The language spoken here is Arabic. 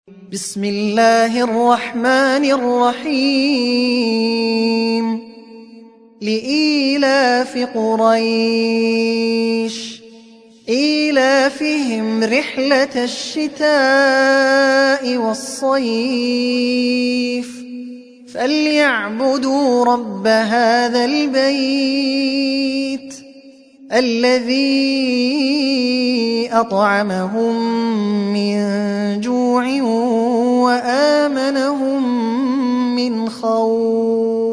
بسم الله الرحمن الرحيم لإيلاف قريش إيلافهم رحلة الشتاء والصيف فليعبدوا رب هذا البيت الذي أطعمهم من جوع وآمنهم من خوف.